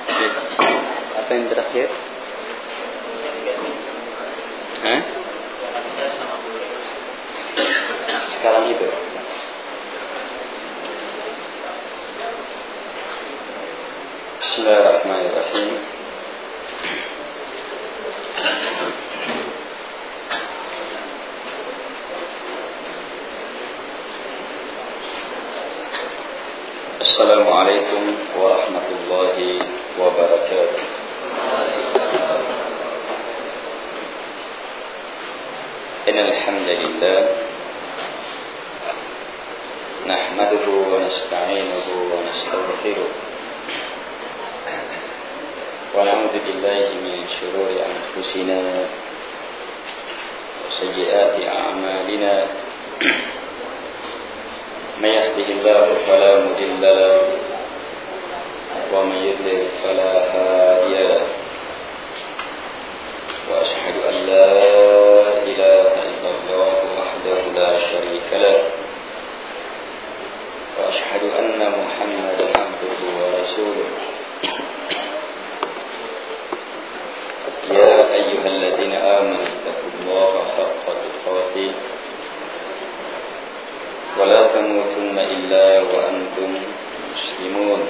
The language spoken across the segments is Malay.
Apa yang terakhir? Hah? Sekarang itu. Bismillahirrahmanirrahim. Assalamualaikum warahmatullahi wabarakatuh. Innal hamdalillah nahmaduhu wa nasta'inuhu wa nastaghfiruh wa na'udzu billahi min shururi anfusina wa sayyiati a'malina. من يهده الله فلا مضل له ومن يضلل فلا هادي له وأشهد أن لا إله إلا الله وحده لا شريك له وأشهد أن محمدا عبده ورسوله. يا أيها الذين آمنوا اتقوا الله حق تقاته ولا تموتن إلا وأنتم مسلمون.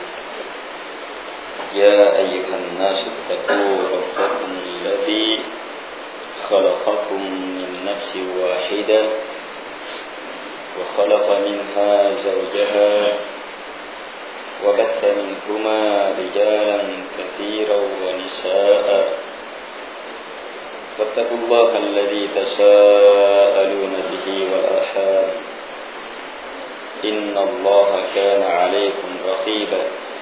يا أيها الناس اتقوا ربكم الذي خلقكم من نفس واحدة وخلق منها زوجها وبث منهما رجالا كثيرا ونساء واتقوا الله الذي تساءلون به والأرحام إن الله كان عليكم رقيبا.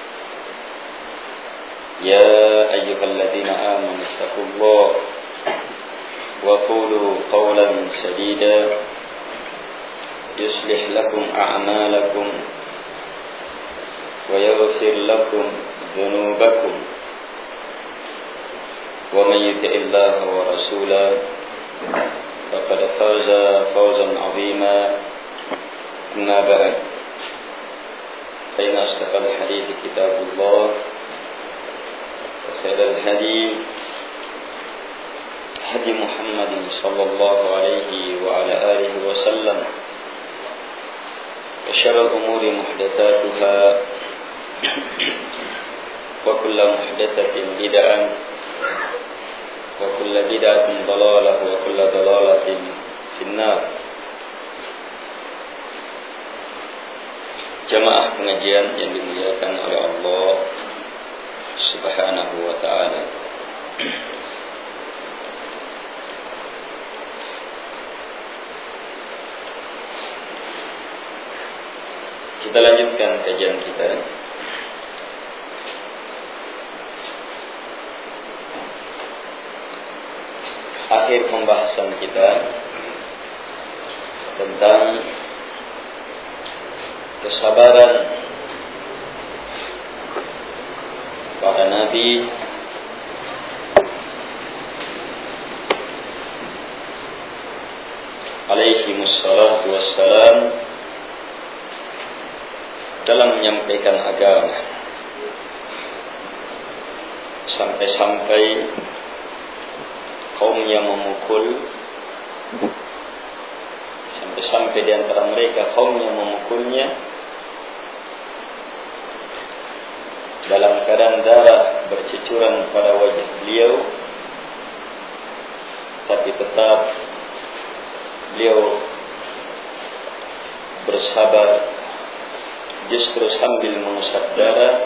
يا أيها الذين آمنوا اتقوا الله وقولوا قولا سديدا يصلح لكم أعمالكم ويغفر لكم ذنوبكم ومن يطع الله ورسوله فقد فاز فوزا عظيما. أما بعد فإن أصدق الحديث كتاب الله وخير الهدي هدي محمد صلى الله عليه وعلى آله وسلم وشر الأمور محدثاتها وكل محدثة بدعة وكل بدعة ضلالة وكل ضلالة في النار. Jamaah pengajian yang dimuliakan oleh Allah Subhanahu wa ta'ala. Kita lanjutkan kajian kita. Akhir pembahasan kita tentang kesabaran para nabi alaihimussalatu wassalam dalam menyampaikan agama, sampai-sampai kaumnya memukul, sampai di antara mereka kaumnya memukulnya dalam keadaan darah bercucuran pada wajah beliau, tapi tetap beliau bersabar, justru sambil mengusap darah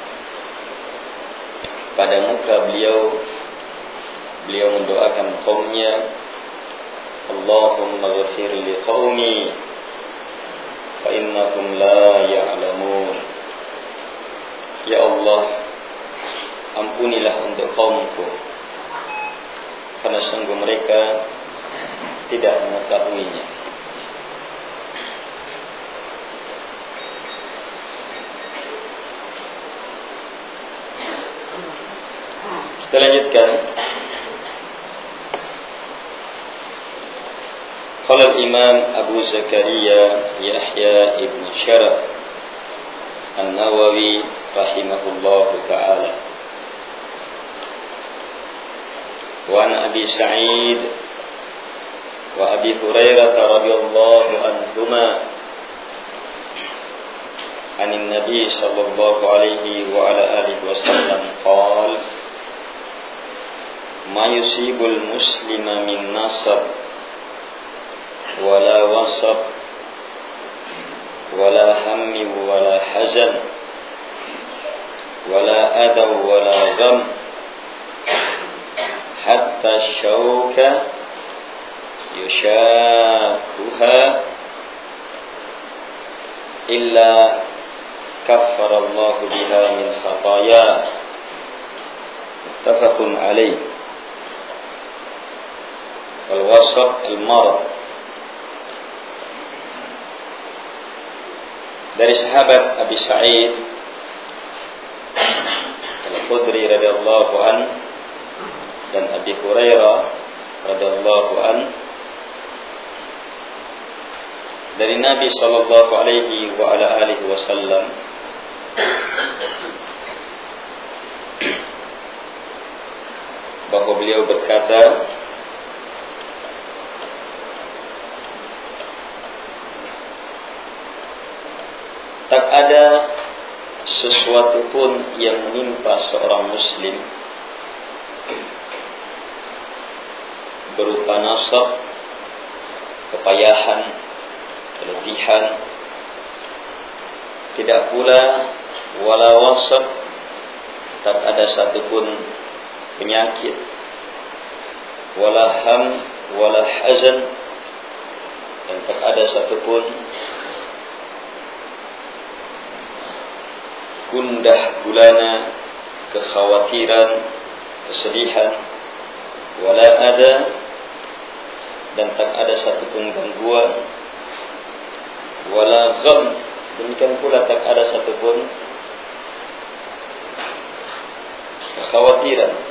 pada muka beliau mendoakan kaumnya, Allahumma ghafir li qaumi fa innahum la ya'lamun. Ya Allah, ampunilah untuk kaumku karena sungguh mereka tidak mengetahuinya. Kita lanjutkan. Qala al-Imam Abu Zakaria Yahya ibn Sharaf An-Nawawi rahimahullahu ta'ala. Wa an Abi Sa'id wa Abi Hurairah radhiyallahu anhuma عن النبي صلى الله عليه وعلى آله وسلم قال ما يصيب المسلم من نصب ولا وصب ولا هم ولا حزن ولا أذى ولا غم حتى الشوكة يشاكها إلا كفر الله بها من خطاياه متفق عليه. والوصف المرض. Dari sahabat Abi Sa'id Al-Khudri radhiyallahu an dan Abi Hurairah radhiyallahu an dari Nabi sallallahu alaihi wa ala alihi wasallam bahwa beliau berkata, tak ada sesuatu pun yang menimpa seorang muslim berupa nasab, kepayahan, keletihan, tidak pula wala wasab, tak ada satupun penyakit, wala ham, wala hazan, dan tak ada satupun gundah gulana, kekhawatiran, kesedihan, wala ada, dan tak ada satupun gangguan, wala gham, demikian pula tak ada satupun kekhawatiran,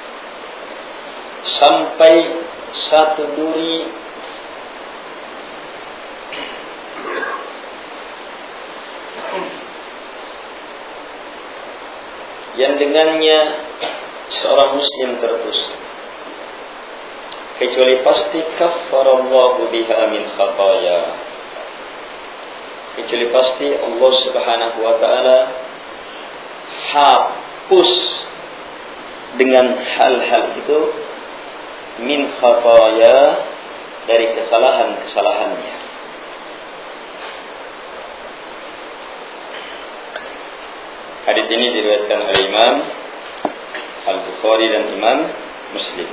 sampai satu duri yang dengannya seorang muslim tertusuk, kecuali pasti kaffarallahu biha min khataya, kecuali pasti Allah Subhanahu wa ta'ala hapus dengan hal-hal itu min khataya, dari kesalahan-kesalahannya. Hadis ini diriwayatkan oleh Imam Al-Bukhari dan Imam Muslim.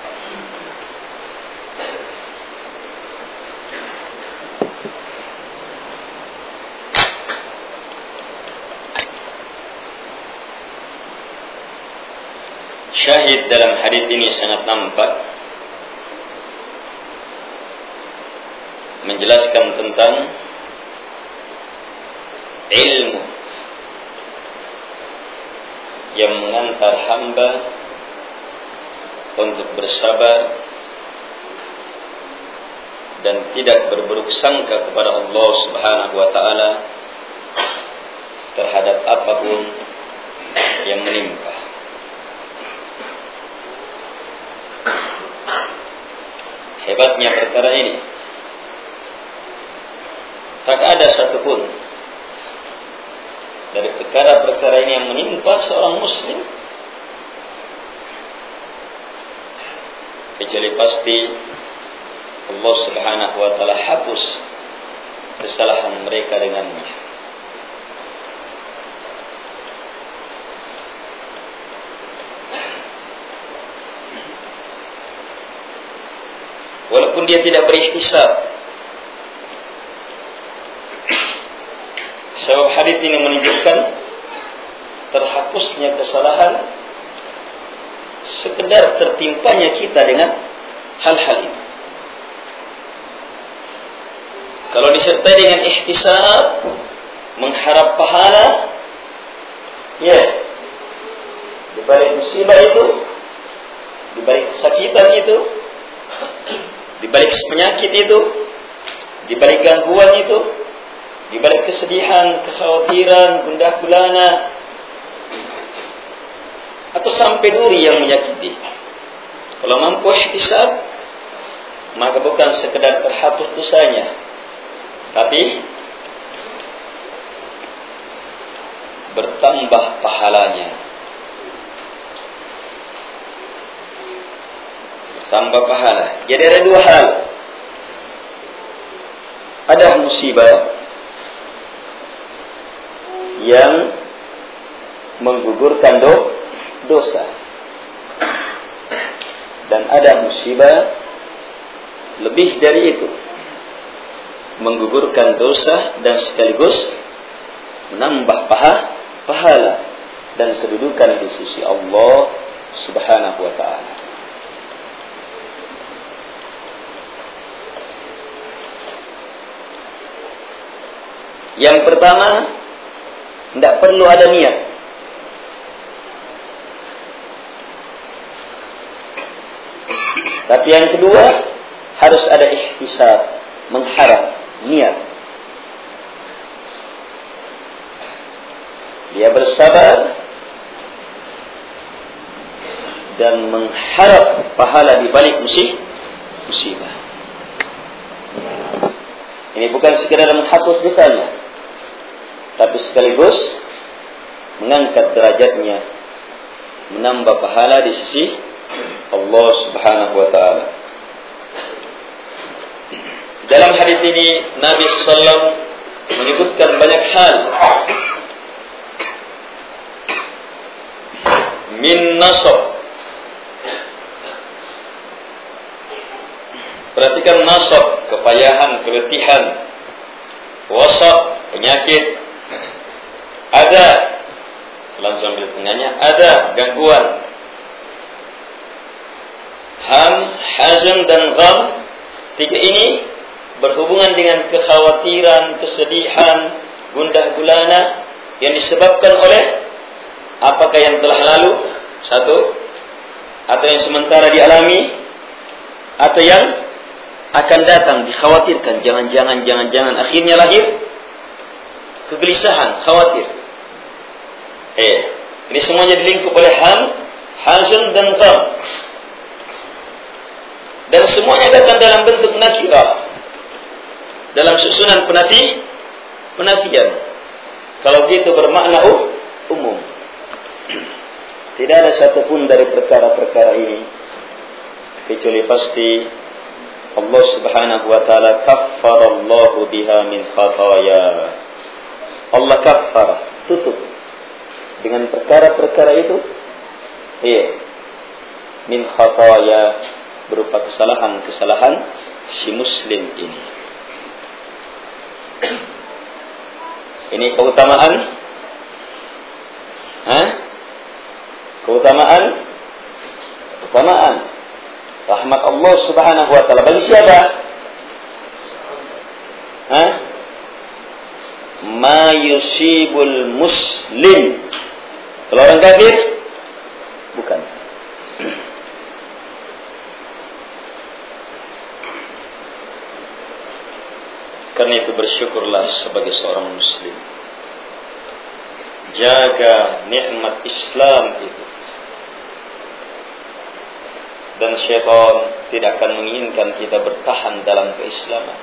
Syahid dalam hadis ini sangat nampak menjelaskan tentang ilmu yang mengantar hamba untuk bersabar dan tidak berburuk sangka kepada Allah Subhanahu wa ta'ala terhadap apapun yang menimpa. Hebatnya perkara ini, tak ada satupun dari perkara-perkara ini yang menimpa seorang muslim kecuali pasti Allah Subhanahu wa ta'ala hapus kesalahan mereka dengannya. Walaupun dia tidak berihtisab. Sebab hadis ini menunjukkan terhapusnya kesalahan sekedar tertimpanya kita dengan hal-hal itu. Kalau disertai dengan ihtisab, mengharap pahala, ya, di balik musibah itu, di balik kesakitan itu, di balik penyakit itu, di balik gangguan itu, di balik kesedihan, kekhawatiran, gundah gulana, sampai duri yang menyakiti. Kalau mampu ihtisab, maka bukan sekedar terhapus dosanya, tapi bertambah pahalanya. Bertambah pahala. Jadi ada dua hal. Ada musibah yang menggugurkan dosa, dan ada musibah lebih dari itu, menggugurkan dosa dan sekaligus menambah pahala dan kedudukan di sisi Allah Subhanahu wa ta'ala. Yang pertama, tidak perlu ada niat. Tapi yang kedua, harus ada ihtisab, mengharap, niat. Dia bersabar dan mengharap pahala di balik musibah. Ini bukan sekedar menghapus dosanya, tapi sekaligus mengangkat derajatnya, menambah pahala di sisi Allah Subhanahu wa ta'ala. Dalam hadis ini Nabi SAW menyebutkan banyak hal. Min nasab. Perhatikan nasab, kepayahan, keletihan. Wasab, penyakit. Ada, langsung sambil tengahnya, ada gangguan. Ham, hazan dan gham, tiga ini berhubungan dengan kekhawatiran, kesedihan, gundah gulana yang disebabkan oleh apakah yang telah lalu, satu, atau yang sementara dialami, atau yang akan datang, dikhawatirkan, jangan-jangan akhirnya lahir kegelisahan, khawatir. Ini semuanya dilingkup oleh ham, hazan dan gham. Dan semuanya datang dalam bentuk nakirah, dalam susunan penafian. Kalau gitu bermakna umum. Tidak ada satupun dari perkara-perkara ini kecuali pasti Allah Subhanahu wa ta'ala kaffarallahu biha min khataya. Allah kaffar, tutup dengan perkara-perkara itu, min khataya, berupa kesalahan-kesalahan si muslim ini. Ini keutamaan, keutamaan rahmat Allah Subhanahu wa ta'ala bagi siapa? Ma yusibul muslim. Kalau orang kafir, bukan. Karena itu bersyukurlah sebagai seorang muslim. Jaga nikmat Islam itu. Dan syaitan tidak akan menginginkan kita bertahan dalam keislaman.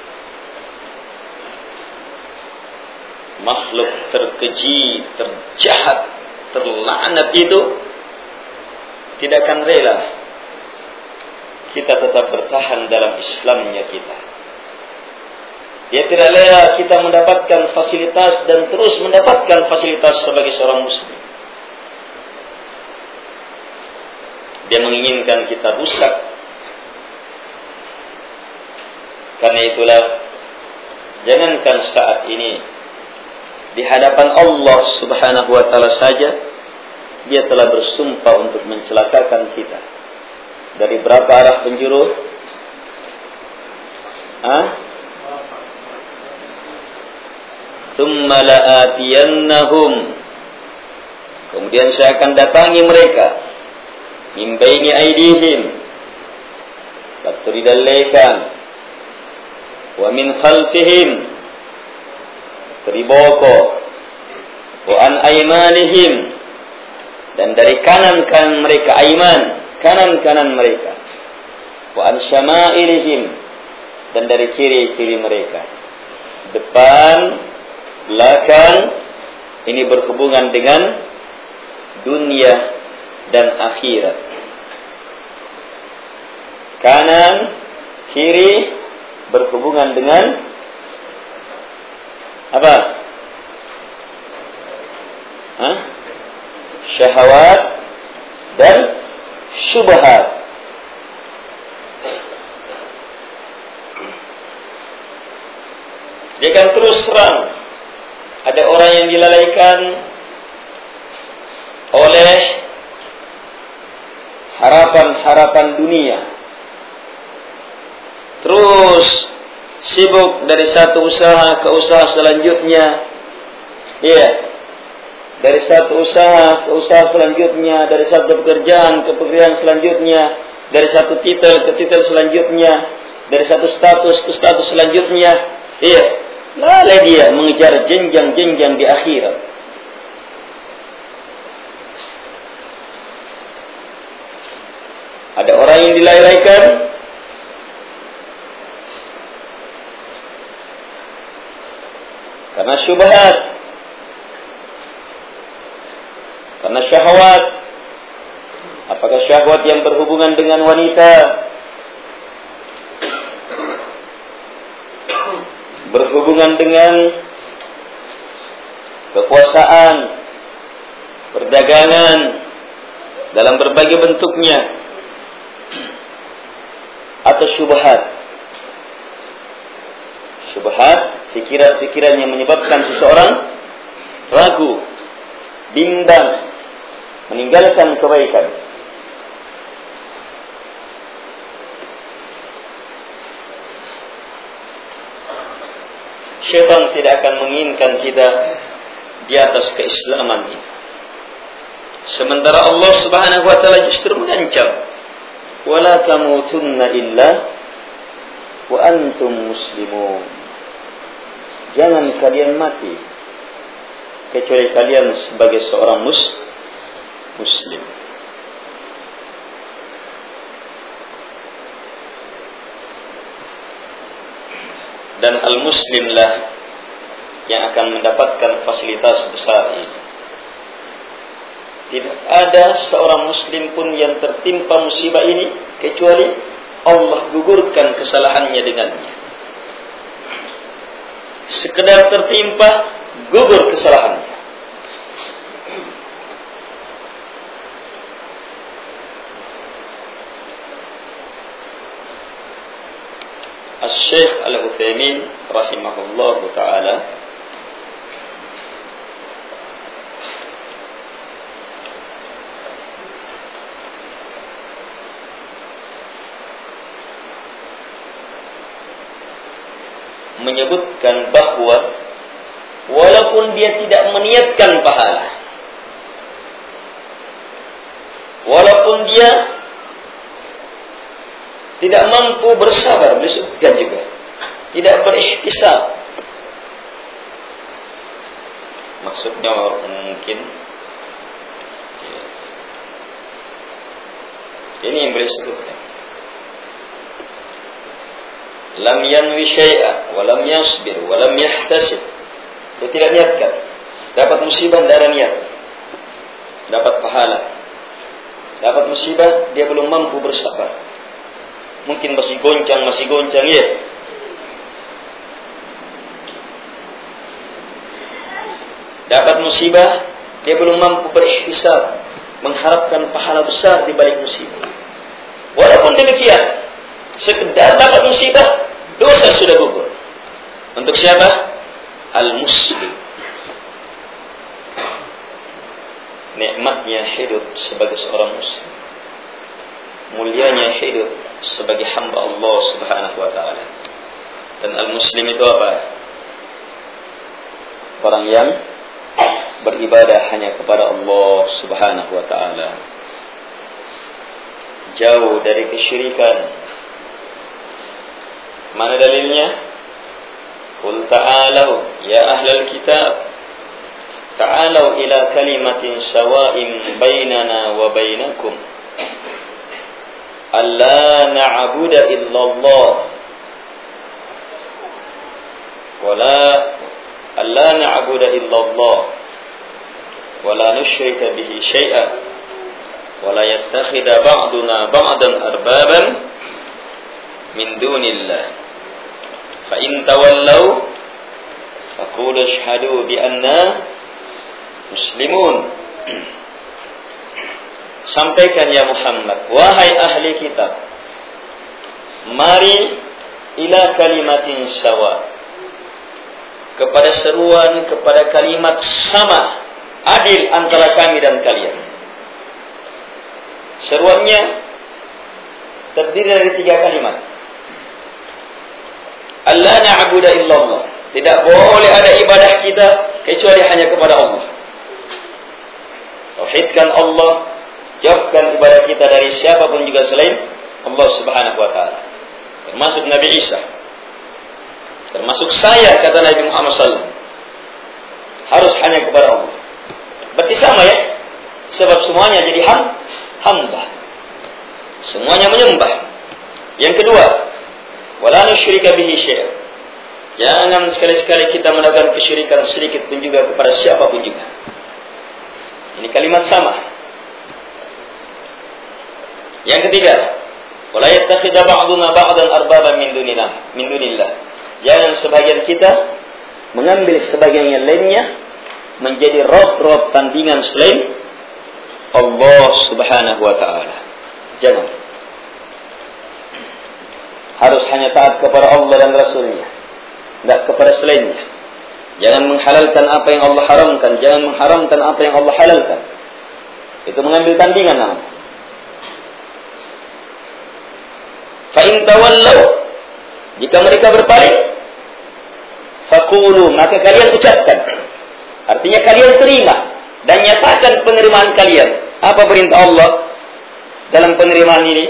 Makhluk terkeji, terjahat, terlaknat itu tidak akan rela kita tetap bertahan dalam Islamnya kita. Dia tidak rela kita mendapatkan fasilitas dan terus mendapatkan fasilitas sebagai seorang muslim. Dia menginginkan kita rusak. Karena itulah, jangankan saat ini di hadapan Allah Subhanahu wa ta'ala saja, dia telah bersumpah untuk mencelakakan kita. Dari berapa arah penjuru? Tsumma la'atiyannahum, kemudian saya akan datangi mereka, min baini aydihim, latridallaikan, wa min khalfihim, triboko, wa an aymanihim, dan dari kanan-kanan mereka, aiman, kanan-kanan mereka. Wa an syama'ilihim, dan dari kiri-kiri mereka. Depan, belakang, ini berhubungan dengan dunia dan akhirat. Kanan, kiri berhubungan dengan apa? Syahwat dan syubhat. Dia akan terus terang. Ada orang yang dilalaikan oleh harapan-harapan dunia. Terus sibuk dari satu usaha ke usaha selanjutnya. Iya. Dari satu usaha ke usaha selanjutnya, dari satu pekerjaan ke pekerjaan selanjutnya, dari satu titel ke titel selanjutnya, dari satu status ke status selanjutnya. Iya. Lalai dia mengejar jenjang-jenjang di akhirat. Ada orang yang dilalaikan karena syubhat, karena syahwat. Apakah syahwat yang berhubungan dengan wanita, berhubungan dengan kekuasaan, perdagangan dalam berbagai bentuknya, atau syubhat. Syubhat, pikiran-pikiran yang menyebabkan seseorang ragu, bimbang, meninggalkan kebaikan. Syaitan tidak akan menginginkan kita di atas keislaman ini. Sementara Allah Subhanahu wa taala justru mengancam, "Wala tamutunna illa wa antum muslimun." Jangan kalian mati kecuali kalian sebagai seorang muslim. Dan al-muslimlah yang akan mendapatkan fasilitas besar ini. Tidak ada seorang muslim pun yang tertimpa musibah ini kecuali Allah gugurkan kesalahannya dengannya. Sekedar tertimpa, gugur kesalahannya. Al-Syekh Al-Utsaimin rahimahullah ta'ala menyebutkan bahwa walaupun dia tidak meniatkan pahala, walaupun dia tidak mampu bersabar, disebutkan juga tidak berihtisab. Maksudnya mungkin ini yang boleh sebutkan. Lam yanwi syai'a wa lam yasbir wa lam yahtasib. Dia tidak niatkan. Dapat musibah tidak ada niat. Dapat pahala. Dapat musibah dia belum mampu bersabar. Mungkin masih goncang ya. Dapat musibah dia belum mampu berihtisab, mengharapkan pahala besar di balik musibah. Walaupun demikian, sekedar dapat musibah, dosa sudah gugur. Untuk siapa? Al-muslim. Nikmatnya hidup sebagai seorang muslim, mulianya hidup sebagai hamba Allah Subhanahu wa ta'ala. Dan al-muslim itu apa? Orang yang beribadah hanya kepada Allah Subhanahu wa ta'ala, jauh dari kesyirikan. Mana dalilnya? Qul ta'alau ya ahlal kitab ta'alau ila kalimatin sawa'in bainana wa bainakum alla na'budu illallah alla na'budu illallah wa la nusyrika bihi syai'an wa la yattakhidha ba'duna ba'dan arbaban min dunillah fa in tawallaw faqulu ashhadu bi anna muslimun. Sampaikan ya Muhammad, wahai ahli kitab, mari ila kalimatin sawa, kepada seruan, kepada kalimat sama, adil antara kami dan kalian. Seruannya terdiri dari 3 kalimat. Allah na'budu illallah, tidak boleh ada ibadah kita kecuali hanya kepada Allah. Tauhidkan Allah, jauhkan ibadah kita dari siapapun juga selain Allah Subhanahu wa taala. Termasuk Nabi Isa. Termasuk saya, kata Nabi Muhammad SAW. Harus hanya kepada Allah. Berarti sama ya? Sebab semuanya jadi hamba. Semuanya menyembah. Yang kedua, wala nusyrika bihi syai'an. Jangan sekali-sekali kita melakukan kesyirikan sedikit pun juga kepada siapapun juga. Ini kalimat sama. Yang ketiga, wala yattakhidha ba'duna ba'dan arbaban min dunillah. Jangan sebagian kita mengambil sebagian yang lainnya menjadi rob-rob tandingan selain Allah Subhanahu wa taala. Jangan. Harus hanya taat kepada Allah dan Rasulnya, tidak kepada selainnya. Jangan menghalalkan apa yang Allah haramkan, jangan mengharamkan apa yang Allah halalkan. Itu mengambil tandingan namanya. Fa in tawallaw, jika mereka berpaling, faqulu, maka kalian ucapkan. Artinya kalian terima dan nyatakan penerimaan kalian. Apa perintah Allah dalam penerimaan ini?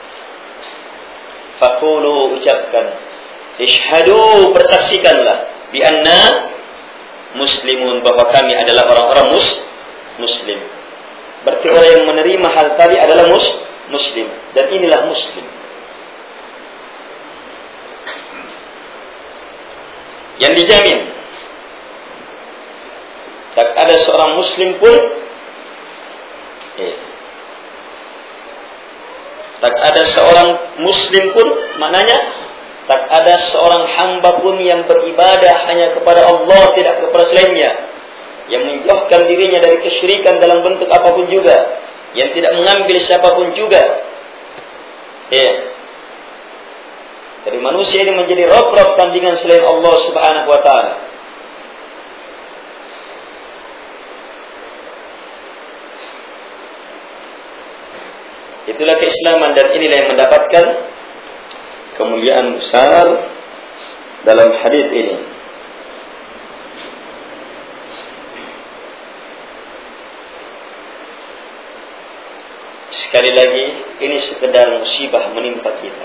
Faqulu, ucapkan. Ishhadu, persaksikanlah. Bi anna muslimun, bahwa kami adalah orang-orang muslim. Berarti orang yang menerima hal tadi adalah muslim. Dan inilah muslim. Yang dijamin tak ada seorang muslim pun tak ada seorang muslim pun, maknanya tak ada seorang hamba pun yang beribadah hanya kepada Allah, tidak kepada selainnya, yang menjauhkan dirinya dari kesyirikan dalam bentuk apapun juga, yang tidak mengambil siapapun juga. Dari manusia ini menjadi rob-rob tandingan selain Allah Subhanahu wa taala. Itulah keislaman, dan inilah yang mendapatkan kemuliaan besar dalam hadis ini. Sekali lagi, ini sekedar musibah menimpa kita.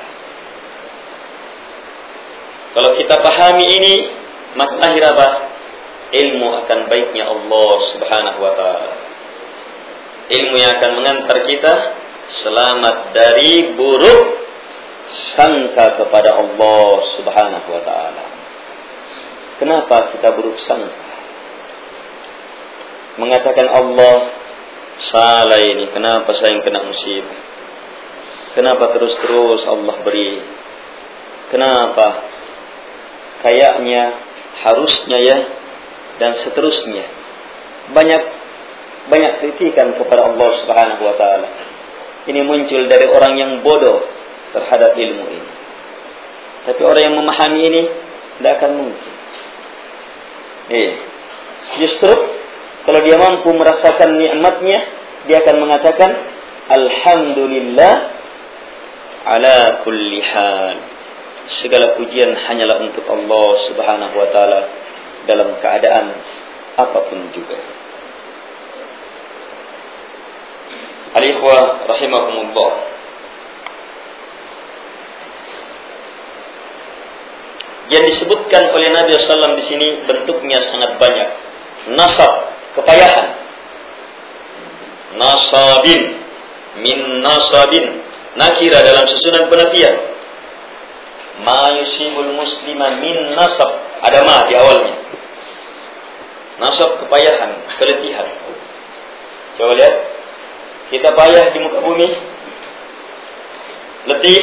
Kalau kita pahami ini, maka lahir apa? Ilmu akan baiknya Allah Subhanahu wa taala. Ilmu yang akan mengantar kita selamat dari buruk sangka kepada Allah Subhanahu wa taala. Kenapa kita buruk sangka? Mengatakan Allah salah ini, kenapa saya yang kena musibah? Kenapa terus-terus Allah beri? Kenapa? Kayaknya, harusnya ya, dan seterusnya. Banyak kritikan kepada Allah Subhanahu wa taala. Ini muncul dari orang yang bodoh terhadap ilmu ini. Tapi orang yang memahami ini tidak akan mungkin. Justru kalau dia mampu merasakan nikmatnya, dia akan mengatakan alhamdulillah ala kulli hal. Segala pujian hanyalah untuk Allah Subhanahu wa taala dalam keadaan apapun juga. Al-ikhwah rahimahumullah. Yang disebutkan oleh Nabi SAW di sini bentuknya sangat banyak. Nasab kepayahan. Nasabin, min nasabin, nakira dalam susunan penafian. Ma yusibul muslima min nasab, ada ma di awalnya. Nasab kepayahan, keletihan. Coba lihat, kita payah di muka bumi, letih.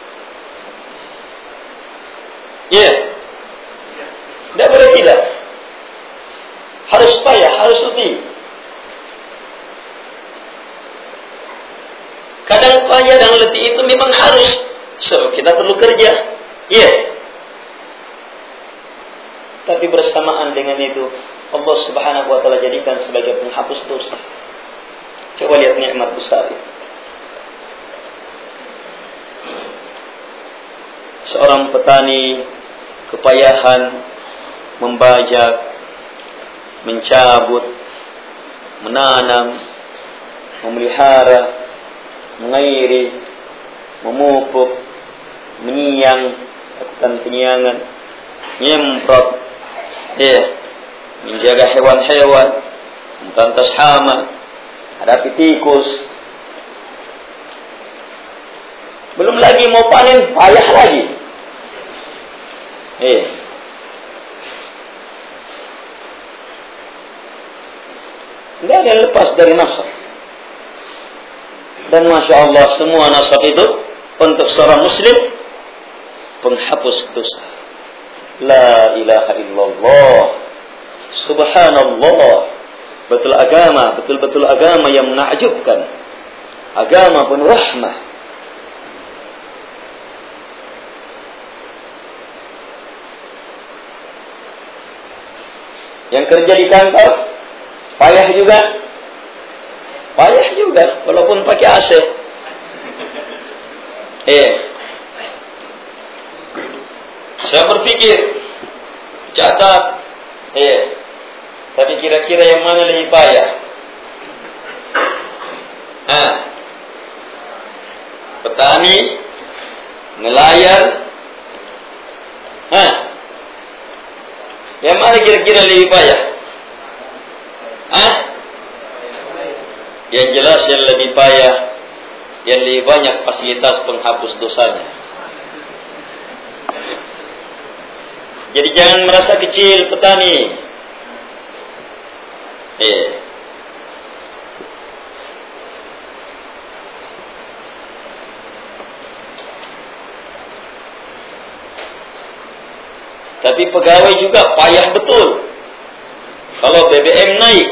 Ya, tidak boleh tidak. Harus payah, harus letih. Kadang payah dan letih itu memang harus. So, kita perlu kerja. Iya. Tapi bersamaan dengan itu, Allah Subhanahu wa taala jadikan sebagai penghapus dosa. Coba lihat nikmat besar itu. Seorang petani kepayahan membajak, mencabut, menanam, memelihara, mengairi, memupuk, menyiang, lakukan penyiangan, nyemprot, menjaga hewan-hewan, memberantas hama, hadapi tikus. Belum lagi mau panen, payah lagi. Tidak ada yang lepas dari nasab. Dan Masya Allah, semua nasab itu untuk seorang muslim penghapus dosa. La ilaha illallah, subhanallah. Betul agama, betul-betul agama yang menakjubkan, agama penuh rahmah. Yang kerja di kantor payah juga. Payah juga, walaupun pakai AC. Saya berpikir, catat. Tapi kira-kira yang mana lebih payah? Petani, nelayan. Yang mana kira-kira lebih payah? Yang jelas yang lebih payah, yang lebih banyak fasilitas penghapus dosanya. Jadi jangan merasa kecil petani. Tapi pegawai juga payah betul. Kalau BBM naik,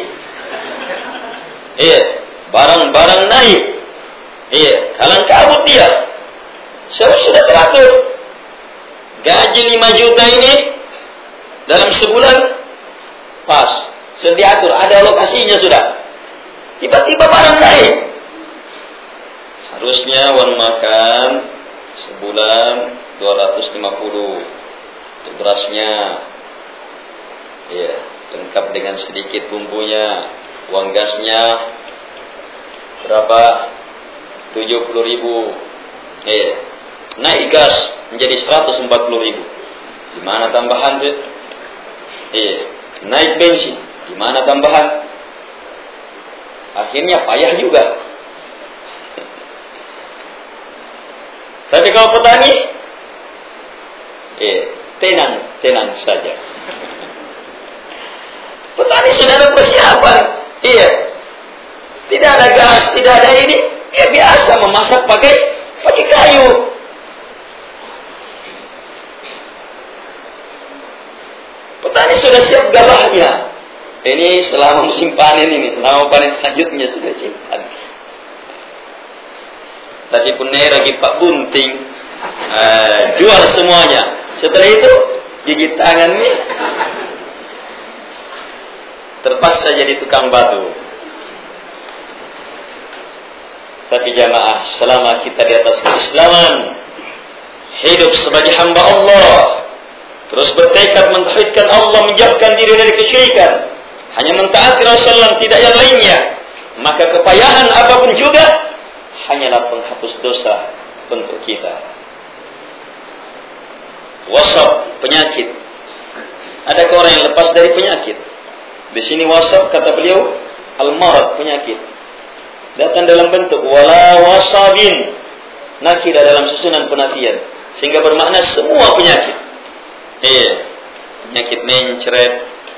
barang-barang naik, kalang kabut dia. Sudah teratur. Gaji 5 juta ini dalam sebulan pas, sudah diatur, ada alokasinya sudah. Tiba-tiba barang naik. Harusnya uang makan sebulan 250 untuk berasnya. Lengkap dengan sedikit bumbunya. Uang gasnya berapa? 70.000. Naik gas menjadi 140.000. Di mana tambahan? Naik bensin. Di mana tambahan? Akhirnya payah juga. Tapi kalau petani, tenang saja. Petani sudah ada persiapan. Tidak ada gas, tidak ada ini. Biasa memasak pakai kayu. Petani sudah siap gabahnya. Ini selama musim panen ini, selama panen selanjutnya sudah simpan. Tadi pun lagi Pak Bunting, jual semuanya. Setelah itu gigit tangan nih, terpaksa jadi tukang batu. Tapi jamaah, selama kita di atas keislaman, hidup sebagai hamba Allah, terus bertekad mentauhidkan Allah, menjauhkan diri dari kesyirikan, hanya mentaati Rasulullah, tidak yang lainnya, maka kepayahan apapun juga hanyalah penghapus dosa untuk kita. Wasab, penyakit. Adakah orang yang lepas dari penyakit? Di sini wasab kata beliau al-marad, penyakit. Datang dalam bentuk wala wasabin, nakira dalam susunan penafian, sehingga bermakna semua penyakit. Penyakit mencret,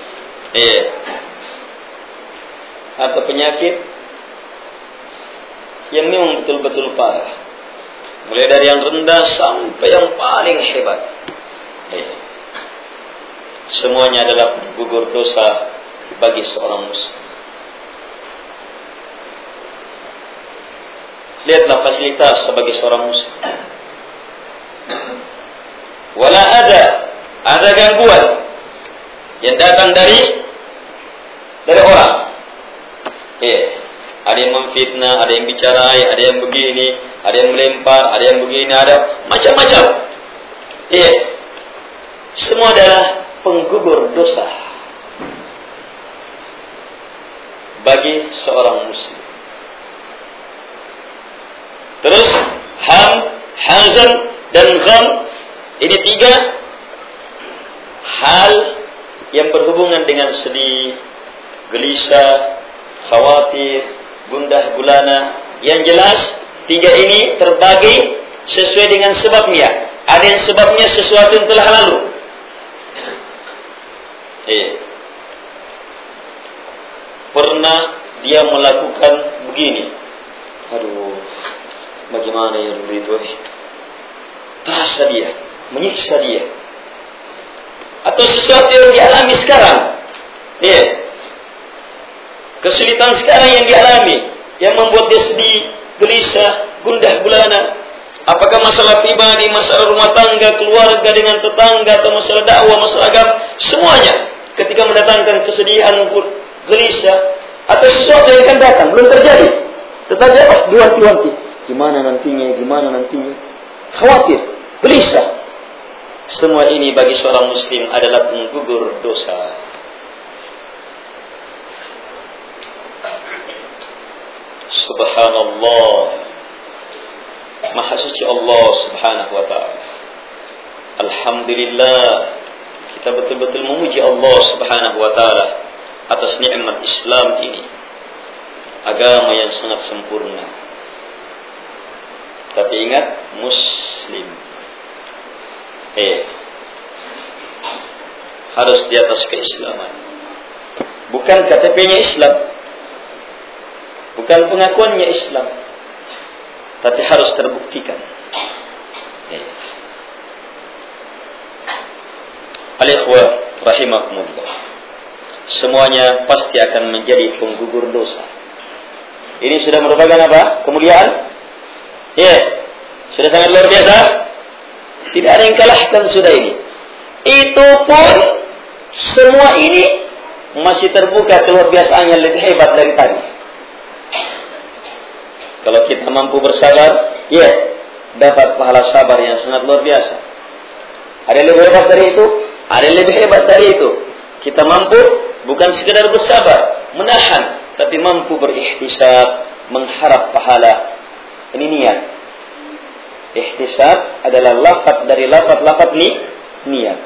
atau penyakit yang memang betul-betul parah, mulai dari yang rendah sampai yang paling hebat. Semuanya adalah gugur dosa bagi seorang muslim. Lihatlah fasilitas sebagai seorang muslim. Wala ada gangguan yang datang dari orang. Ada yang memfitnah, ada yang bicarai, ada yang begini, ada yang melempar, ada yang begini, ada macam-macam. Semua adalah penggugur dosa bagi seorang muslim. Terus hazan dan gham, ini 3 hal yang berhubungan dengan sedih, gelisah, khawatir, gundah gulana. Yang jelas 3 ini terbagi sesuai dengan sebabnya. Ada yang sebabnya sesuatu yang telah lalu. Pernah dia melakukan begini, aduh, bagaimana ya dulu itu? Terasa dia, menyiksa dia. Atau sesuatu yang dialami sekarang, kesulitan sekarang yang dialami, yang membuat dia sedih, gelisah, gundah gulana. Apakah masalah pribadi, masalah rumah tangga, keluarga dengan tetangga, atau masalah dakwah, masalah agama, semuanya ketika mendatangkan kesedihan, gelisah, atau sesuatu yang akan datang belum terjadi, tetapi diwanti-wanti, gimana nantinya, khawatir, gelisah. Semua ini bagi seorang muslim adalah penggugur dosa. Subhanallah, Maha suci Allah Subhanahu wa ta'ala. Alhamdulillah, kita betul-betul memuji Allah Subhanahu wa ta'ala atas nikmat Islam ini, agama yang sangat sempurna. Tapi ingat, muslim harus di atas keislaman. Bukan KTP-nya Islam, bukan pengakuannya Islam, tapi harus terbuktikan. Al-ikhwah rahimahumullah, semuanya pasti akan menjadi penggugur dosa. Ini sudah merupakan apa? Kemuliaan? Sudah sangat luar biasa. Tidak ada yang kalahkan sudah ini. Itu pun semua ini masih terbuka keluar biasaan yang lebih hebat dari tadi. Kalau kita mampu bersabar, dapat pahala sabar yang sangat luar biasa. Ada yang lebih hebat dari itu? Ada yang lebih hebat dari itu. Kita mampu bukan sekedar bersabar, menahan, tapi mampu berikhtisab, mengharap pahala. Ini niat. Ihtisab adalah lafaz dari lafaz niat.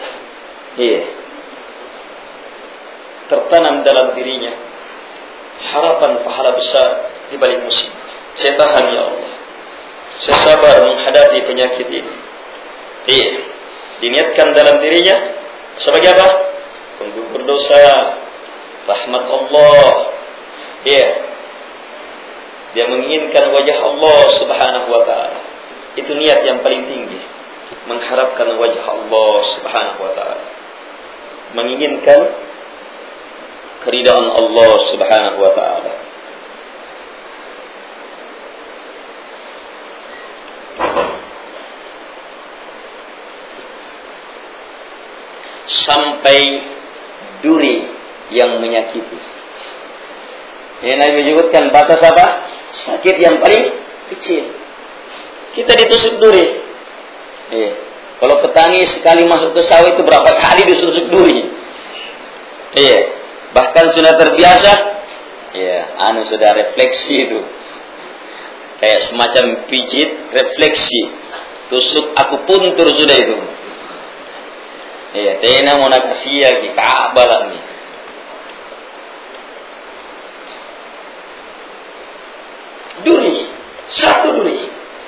Tertanam dalam dirinya harapan pahala besar di balik musibah. Saya tahan ya Allah, saya sabar menghadapi penyakit ini. Diniatkan dalam dirinya sebagai apa? Penggugur dosa, rahmat Allah. Dia menginginkan wajah Allah Subhanahu wa ta'ala. Itu niat yang paling tinggi, mengharapkan wajah Allah Subhanahu wa ta'ala, menginginkan keridaan Allah Subhanahu wa ta'ala. Sampai duri yang menyakiti. Yang Nabi menyebutkan batas apa? Sakit yang paling kecil. Kita ditusuk duri. Kalau petani sekali masuk ke sawah itu berapa kali ditusuk duri? Bahkan sudah terbiasa. Sudah refleksi itu. Kayak semacam pijit refleksi. Tusuk akupuntur sudah itu. Tena mau nakasiya ki kabalan ni. duri, satu duri,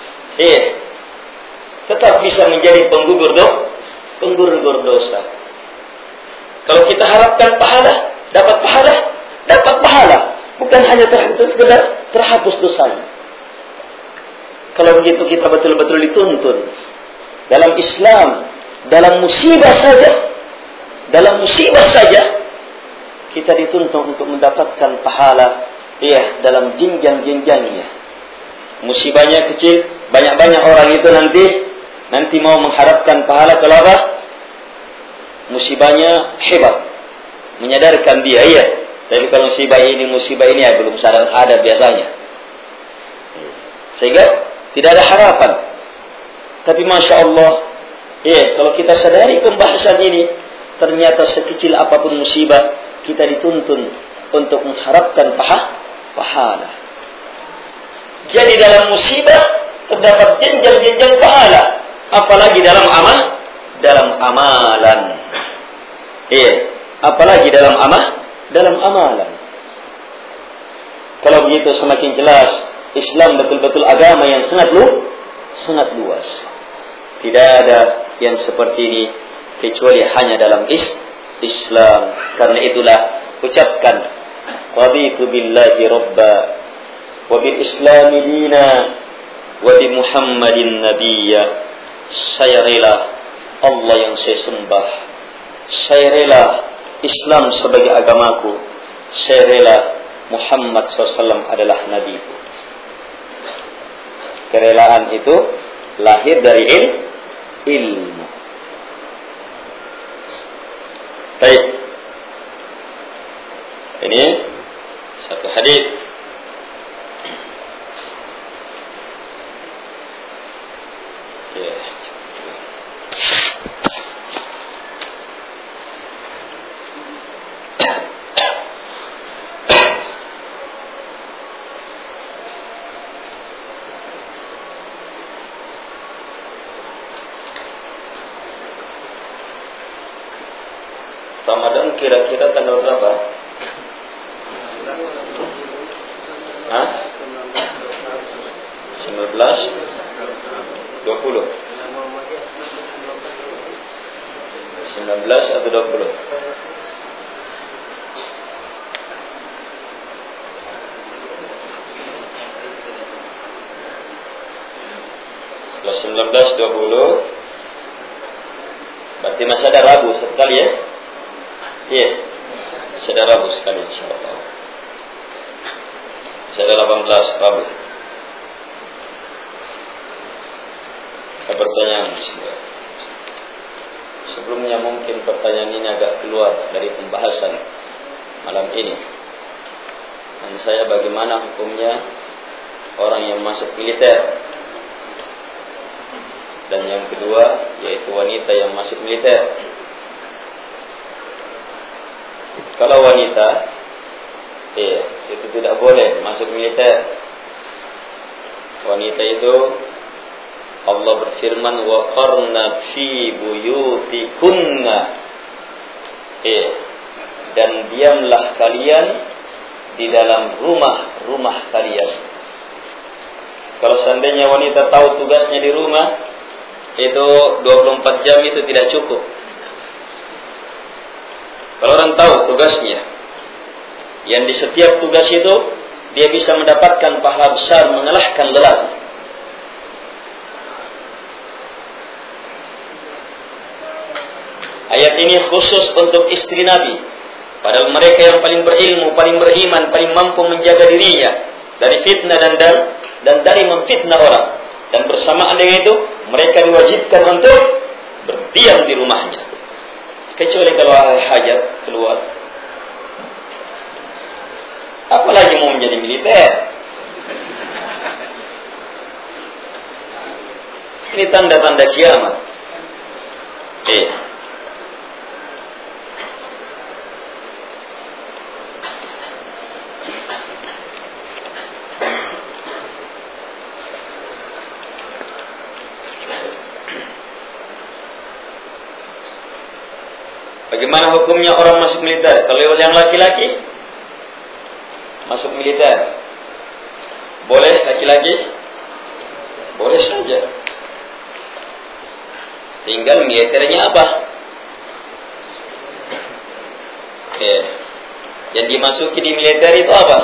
tetap bisa menjadi penggugur dosa. Kalau kita harapkan pahala, dapat pahala, bukan hanya sekedar terhapus dosanya. Kalau begitu kita betul-betul dituntun dalam Islam, dalam musibah saja kita dituntun untuk mendapatkan pahala, dalam jenjang-jenjangnya. Musibahnya kecil, banyak-banyak orang itu nanti mau mengharapkan pahala. Kalau apa? Musibahnya hebat, menyadarkan dia, tapi kalau musibah ini belum sadar biasanya, sehingga tidak ada harapan. Tapi Masya Allah, kalau kita sadari pembahasan ini, ternyata sekecil apapun musibah, kita dituntun untuk mengharapkan pahala. Jadi dalam musibah terdapat jenjang-jenjang pahala, apalagi dalam amalan. Apalagi dalam amalan. Kalau begitu semakin jelas Islam betul-betul agama yang sangat luas. Tidak ada yang seperti ini kecuali hanya dalam Islam. Karena itulah ucapkan raditu billahi rabba wa bil islami dina wa bi Muhammadin nabiyya. Saya rela Allah yang saya sembah, saya rela Islam sebagai agamaku, saya rela Muhammad SAW adalah nabiku. Kerelaan itu lahir dari ilmu. Baik. Ini satu hadis. Ramadan kira-kira tanggal berapa? 19, 20, 19 atau 20? Kalau 19, 20, berarti masih ada Rabu sekali ya? Masih ada Rabu sekali insyaAllah. Masih ada 18 Rabu. Pertanyaan sebelumnya, mungkin pertanyaan ini agak keluar dari pembahasan malam ini. Dan saya, bagaimana hukumnya orang yang masuk militer? Dan yang kedua, yaitu wanita yang masuk militer. Kalau wanita, itu tidak boleh masuk militer. Wanita itu Allah berfirman, wa qarna fi buyutikunna. Dan diamlah kalian di dalam rumah kalian. Kalau seandainya wanita tahu tugasnya di rumah, itu 24 jam itu tidak cukup. Kalau orang tahu tugasnya, yang di setiap tugas itu dia bisa mendapatkan pahala besar mengalahkan lelaki. Ayat ini khusus untuk istri Nabi. Padahal mereka yang paling berilmu, paling beriman, paling mampu menjaga dirinya dari fitnah dan dari memfitnah orang. Dan bersamaan dengan itu, mereka diwajibkan untuk berdiam di rumahnya. Kecuali kalau ada hajat keluar. Apalagi mau menjadi militer. Ini tanda-tanda kiamat. Bagaimana hukumnya orang masuk militer? Kalau yang laki-laki masuk militer, boleh laki-laki boleh saja. Tinggal militernya apa? Yang dimasuki di militer itu apa?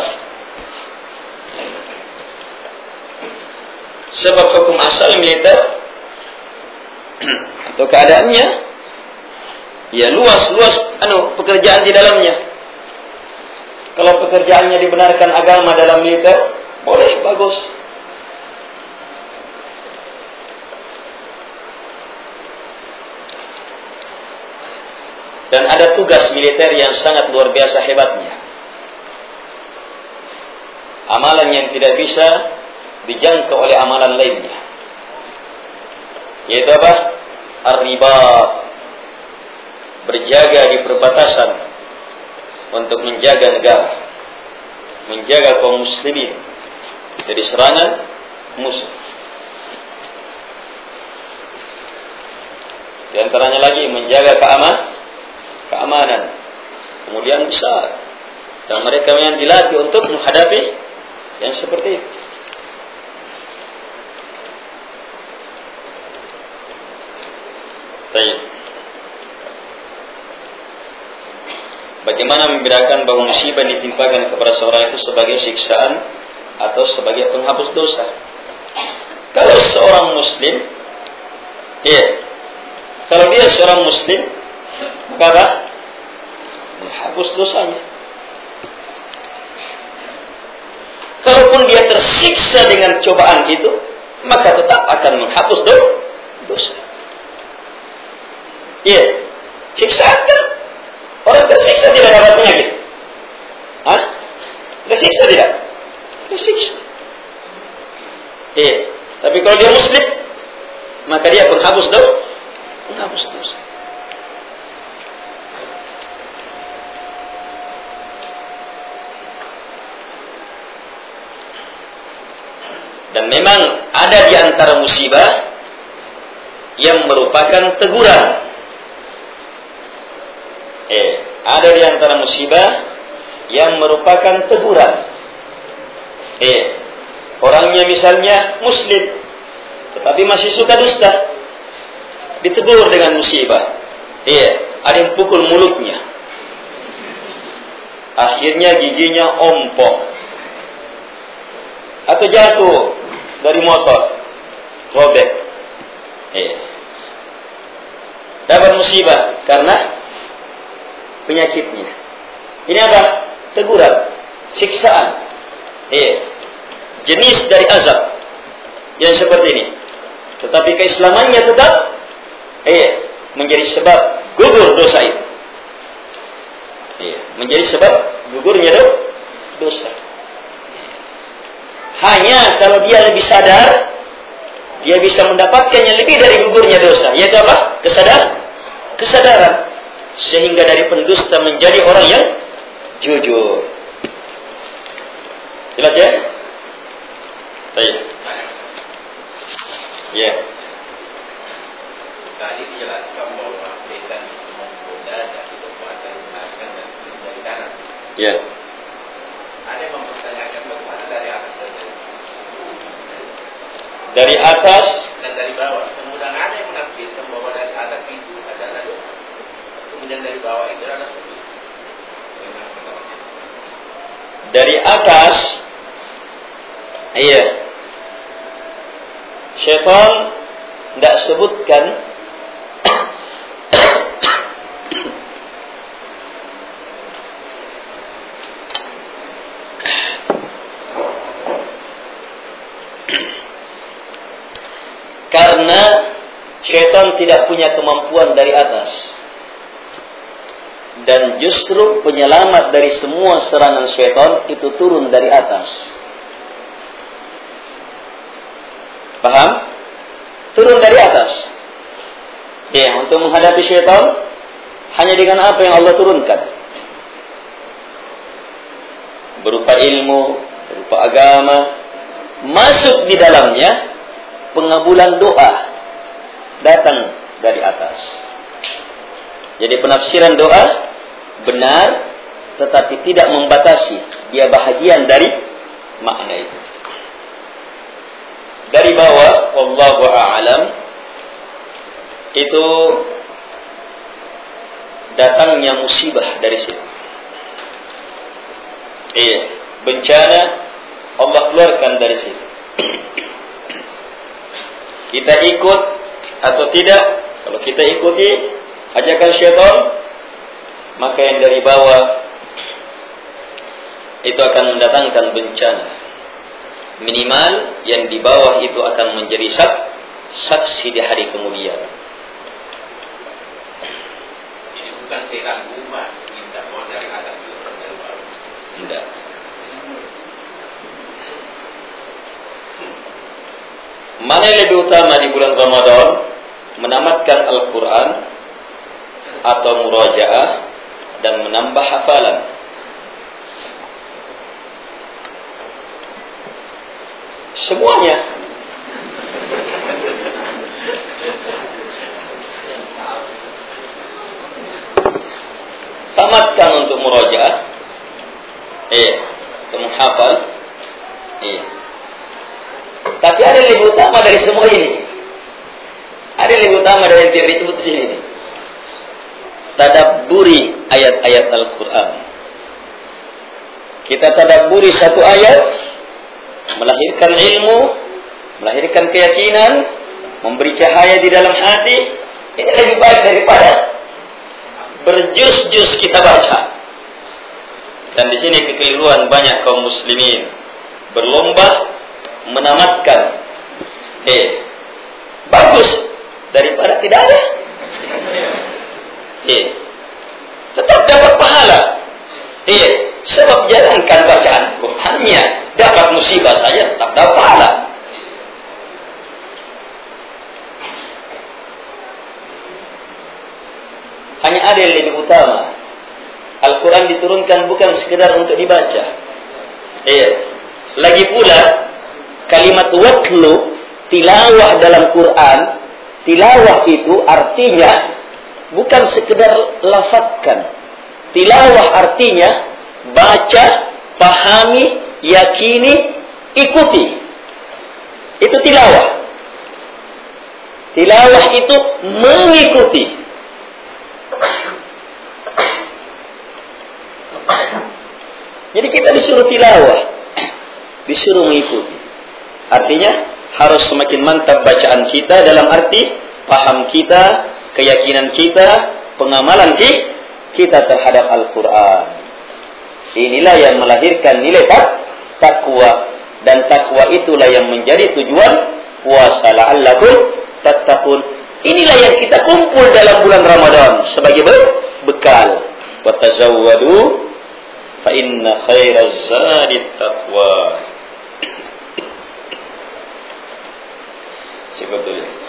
Sebab hukum asal militer atau keadaannya ya luas pekerjaan di dalamnya. Kalau pekerjaannya dibenarkan agama dalam militer, boleh, bagus. Dan ada tugas militer yang sangat luar biasa hebatnya. Amalan yang tidak bisa dijangkau oleh amalan lainnya. Yaitu apa? Ar-ribat. Berjaga di perbatasan untuk menjaga negara, menjaga kaum muslimin dari serangan musuh. Di antaranya lagi menjaga keamanan. Kemudian besar. Dan mereka yang dilatih untuk menghadapi yang seperti itu. Baik. Bagaimana membedakan bahwa musibah ditimpakan kepada seorang itu sebagai siksaan atau sebagai penghapus dosa? Kalau seorang muslim, kalau dia seorang muslim, maka apa? Menghapus dosanya. Kalaupun dia tersiksa dengan cobaan itu, maka tetap akan menghapus dosa. Siksaan kan? Orang tersiksa tidak dapat penyakit. Tersiksa tidak? Tersiksa. Tapi kalau dia muslim, maka dia penghapus dosa. Dan memang ada di antara musibah yang merupakan teguran. Ada di antara musibah yang merupakan teguran. Orangnya misalnya muslim, tetapi masih suka dusta, ditegur dengan musibah. Ada yang pukul mulutnya, akhirnya giginya ompong, atau jatuh dari motor, robek. Dapat musibah karena penyakitnya. Ini apa? Teguran, siksaan. Jenis dari azab yang seperti ini. Tetapi keislamannya tetap menjadi sebab gugur dosa itu. Menjadi sebab gugurnya dosa. Hanya kalau dia lebih sadar, dia bisa mendapatkannya lebih dari gugurnya dosa. Yaitu apa? Kesadaran. Sehingga dari pendusta menjadi orang yang jujur. Jelas ya? Baik. Tadi dijelaskan bahwa setan itu menggoda dan kekuatan menarikan dan dari kanan. Ada yang mempertanyakan bagaimana dari atas saja. Dari atas dan dari bawah. Kemudian ada yang menafsirkan bahwa dari atas itu adalah dosa. Kemudian dari bawah itu adalah suci. Dari atas, syaitan tidak sebutkan karena syaitan tidak punya kemampuan dari atas. Dan justru penyelamat dari semua serangan syaitan itu turun dari atas. Paham? Turun dari atas. Untuk menghadapi syaitan hanya dengan apa yang Allah turunkan. Berupa ilmu, berupa agama. Masuk di dalamnya pengabulan doa datang dari atas. Jadi penafsiran doa benar, tetapi tidak membatasi. Dia bahagian dari makna itu. dari bawah, wallahu a'lam, itu datangnya musibah dari situ. Iya, bencana Allah keluarkan dari situ. Kita ikut atau tidak, kalau kita ikuti ajakan syaitan, maka yang dari bawah itu akan mendatangkan bencana. Minimal yang di bawah itu akan menjadi saksi di hari kemudian. Ini bukan setan umat, minta mau dari atas itu dari bawah. Tidak. Mana yang lebih utama di bulan Ramadan? Menamatkan Al-Quran atau murajaah dan menambah hafalan? Semuanya. Tamatkan untuk murajaah, untuk menghafal. Tapi ada yang lebih utama dari semua ini. Ada yang lebih utama dari yang disebut di sini. Tadabburi ayat-ayat Al-Quran. Kita tadabburi satu ayat, melahirkan ilmu, melahirkan keyakinan, memberi cahaya di dalam hati. Ini lebih baik daripada berjus-jus kita baca. Dan di sini kekeliruan banyak kaum muslimin, berlomba menamatkan. Bagus daripada tidak ada. Tetap dapat pahala. Sebab jalankan bacaan Qurannya, dapat musibah saja tetap dapat pahala. Hanya ada yang lebih utama. Al-Quran diturunkan bukan sekedar untuk dibaca. Lagi pula kalimat watlu, tilawah dalam Quran, tilawah itu artinya bukan sekedar lafadzkan. Tilawah artinya baca, pahami, yakini, ikuti. Itu tilawah. Tilawah itu mengikuti. Jadi kita disuruh tilawah, disuruh mengikuti. Artinya harus semakin mantap bacaan kita dalam arti paham kita, keyakinan kita, pengamalan kita terhadap Al-Quran. Inilah yang melahirkan nilai takwa, dan takwa itulah yang menjadi tujuan puasa la'allakum tattaqun. Inilah yang kita kumpul dalam bulan Ramadan sebagai bekal. Wa tazawwadu fa inna khairaz zadit taqwa. Cukup dulu.